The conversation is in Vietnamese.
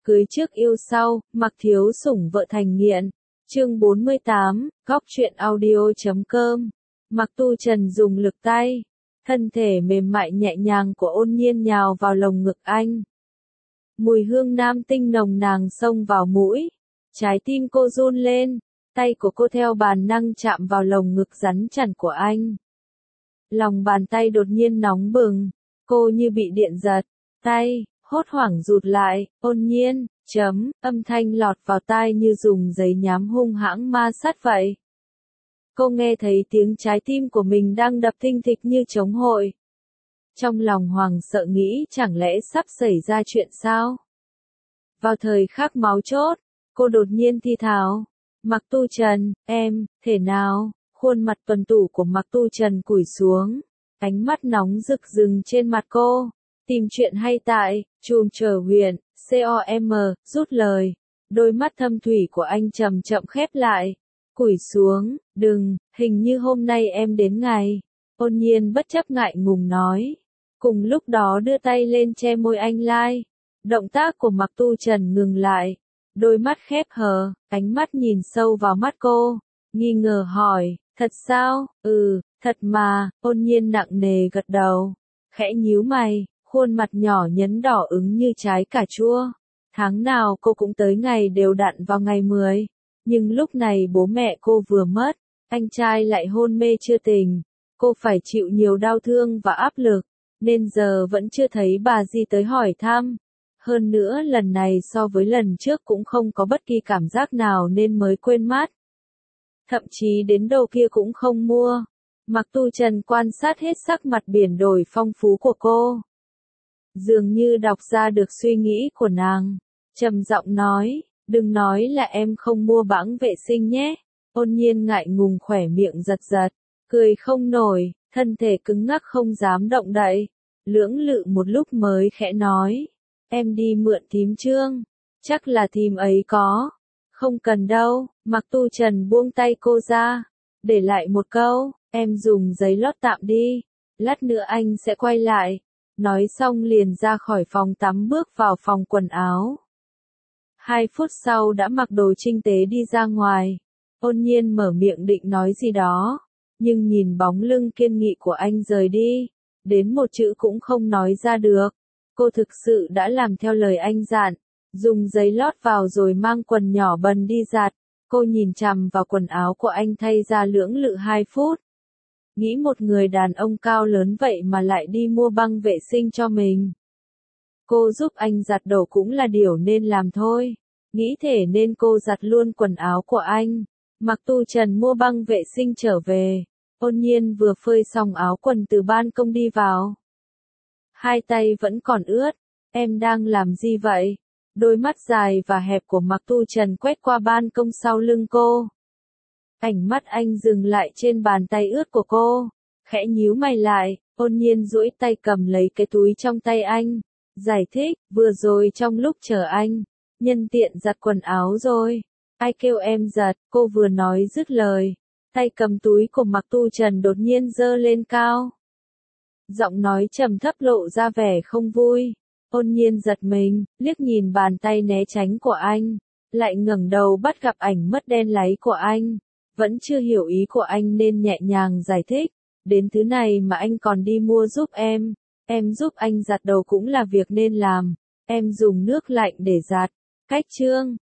Cưới trước yêu sau, mặc thiếu sủng vợ thành nghiện. Chương 48, góc truyện audio.com. Mặc Tu Trần dùng lực tay, thân thể mềm mại nhẹ nhàng của Ôn Nhiên nhào vào lồng ngực anh. Mùi hương nam tinh nồng nàn xông vào mũi, trái tim cô run lên, tay của cô theo bản năng chạm vào lồng ngực rắn chặt của anh. Lòng bàn tay đột nhiên nóng bừng, cô như bị điện giật, tay hốt hoảng rụt lại. Ôn Nhiên, âm thanh lọt vào tai như dùng giấy nhám hung hãng ma sát vậy. Cô nghe thấy tiếng trái tim của mình đang đập thình thịch như trống hội. Trong lòng hoảng sợ nghĩ chẳng lẽ sắp xảy ra chuyện sao? Vào thời khắc máu chốt, cô đột nhiên thì thào, Mặc Tu Trần, em, thể nào? Khuôn mặt tuần tủ của Mặc Tu Trần cúi xuống, ánh mắt nóng rực rừng trên mặt cô. Tìm chuyện hay tại, chùm trở huyện, com, rút lời. Đôi mắt thâm thủy của anh chậm chậm khép lại. Cúi xuống, đừng, hình như hôm nay em đến ngày. Ôn Nhiên bất chấp ngại ngùng nói. Cùng lúc đó đưa tay lên che môi anh lai. Động tác của Mặc Tu Trần ngừng lại. Đôi mắt khép hờ, ánh mắt nhìn sâu vào mắt cô. Nghi ngờ hỏi, thật sao? Thật mà. Ôn Nhiên nặng nề gật đầu. Khẽ nhíu mày, khuôn mặt nhỏ nhấn đỏ ửng như trái cà chua. Tháng nào cô cũng tới ngày đều đặn vào ngày 10. Nhưng lúc này bố mẹ cô vừa mất, anh trai lại hôn mê chưa tỉnh. Cô phải chịu nhiều đau thương và áp lực, nên giờ vẫn chưa thấy bà Di tới hỏi thăm. Hơn nữa lần này so với lần trước cũng không có bất kỳ cảm giác nào nên mới quên mất. Thậm chí đến đồ kia cũng không mua. Mặc Tu Trần quan sát hết sắc mặt biển đổi phong phú của cô. Dường như đọc ra được suy nghĩ của nàng. Trầm giọng nói, đừng nói là em không mua bẵng vệ sinh nhé. Ôn Nhiên ngại ngùng khỏe miệng giật giật, cười không nổi, thân thể cứng ngắc không dám động đậy. Lưỡng lự một lúc mới khẽ nói, em đi mượn thím Trương, chắc là thím ấy có. Không cần đâu. Mặc Tu Trần buông tay cô ra, để lại một câu, em dùng giấy lót tạm đi, lát nữa anh sẽ quay lại. Nói xong liền ra khỏi phòng tắm bước vào phòng quần áo. 2 phút sau đã mặc đồ chỉnh tề đi ra ngoài. Ôn Nhiên mở miệng định nói gì đó, nhưng nhìn bóng lưng kiên nghị của anh rời đi, đến một chữ cũng không nói ra được. Cô thực sự đã làm theo lời anh dặn, dùng giấy lót vào rồi mang quần nhỏ bần đi giặt. Cô nhìn chằm vào quần áo của anh thay ra lưỡng lự 2 phút. Nghĩ một người đàn ông cao lớn vậy mà lại đi mua băng vệ sinh cho mình. Cô giúp anh giặt đồ cũng là điều nên làm thôi. Nghĩ thế nên cô giặt luôn quần áo của anh. Mặc Tu Trần mua băng vệ sinh trở về. Ôn Nhiên vừa phơi xong áo quần từ ban công đi vào. Hai tay vẫn còn ướt. Em đang làm gì vậy? Đôi mắt dài và hẹp của Mặc Tu Trần quét qua ban công sau lưng cô. Ánh mắt anh dừng lại trên bàn tay ướt của cô, khẽ nhíu mày lại. Ôn Nhiên duỗi tay cầm lấy cái túi trong tay anh, giải thích, vừa rồi trong lúc chờ anh, nhân tiện giặt quần áo rồi. Ai kêu em giặt? Cô vừa nói dứt lời, tay cầm túi của Mặc Tu Trần đột nhiên giơ lên cao. Giọng nói trầm thấp lộ ra vẻ không vui. Ôn Nhiên giật mình, liếc nhìn bàn tay né tránh của anh, lại ngẩng đầu bắt gặp ảnh mất đen láy của anh. Vẫn chưa hiểu ý của anh nên nhẹ nhàng giải thích, đến thứ này mà anh còn đi mua giúp em giúp anh giặt đầu cũng là việc nên làm, em dùng nước lạnh để giặt. Cách chương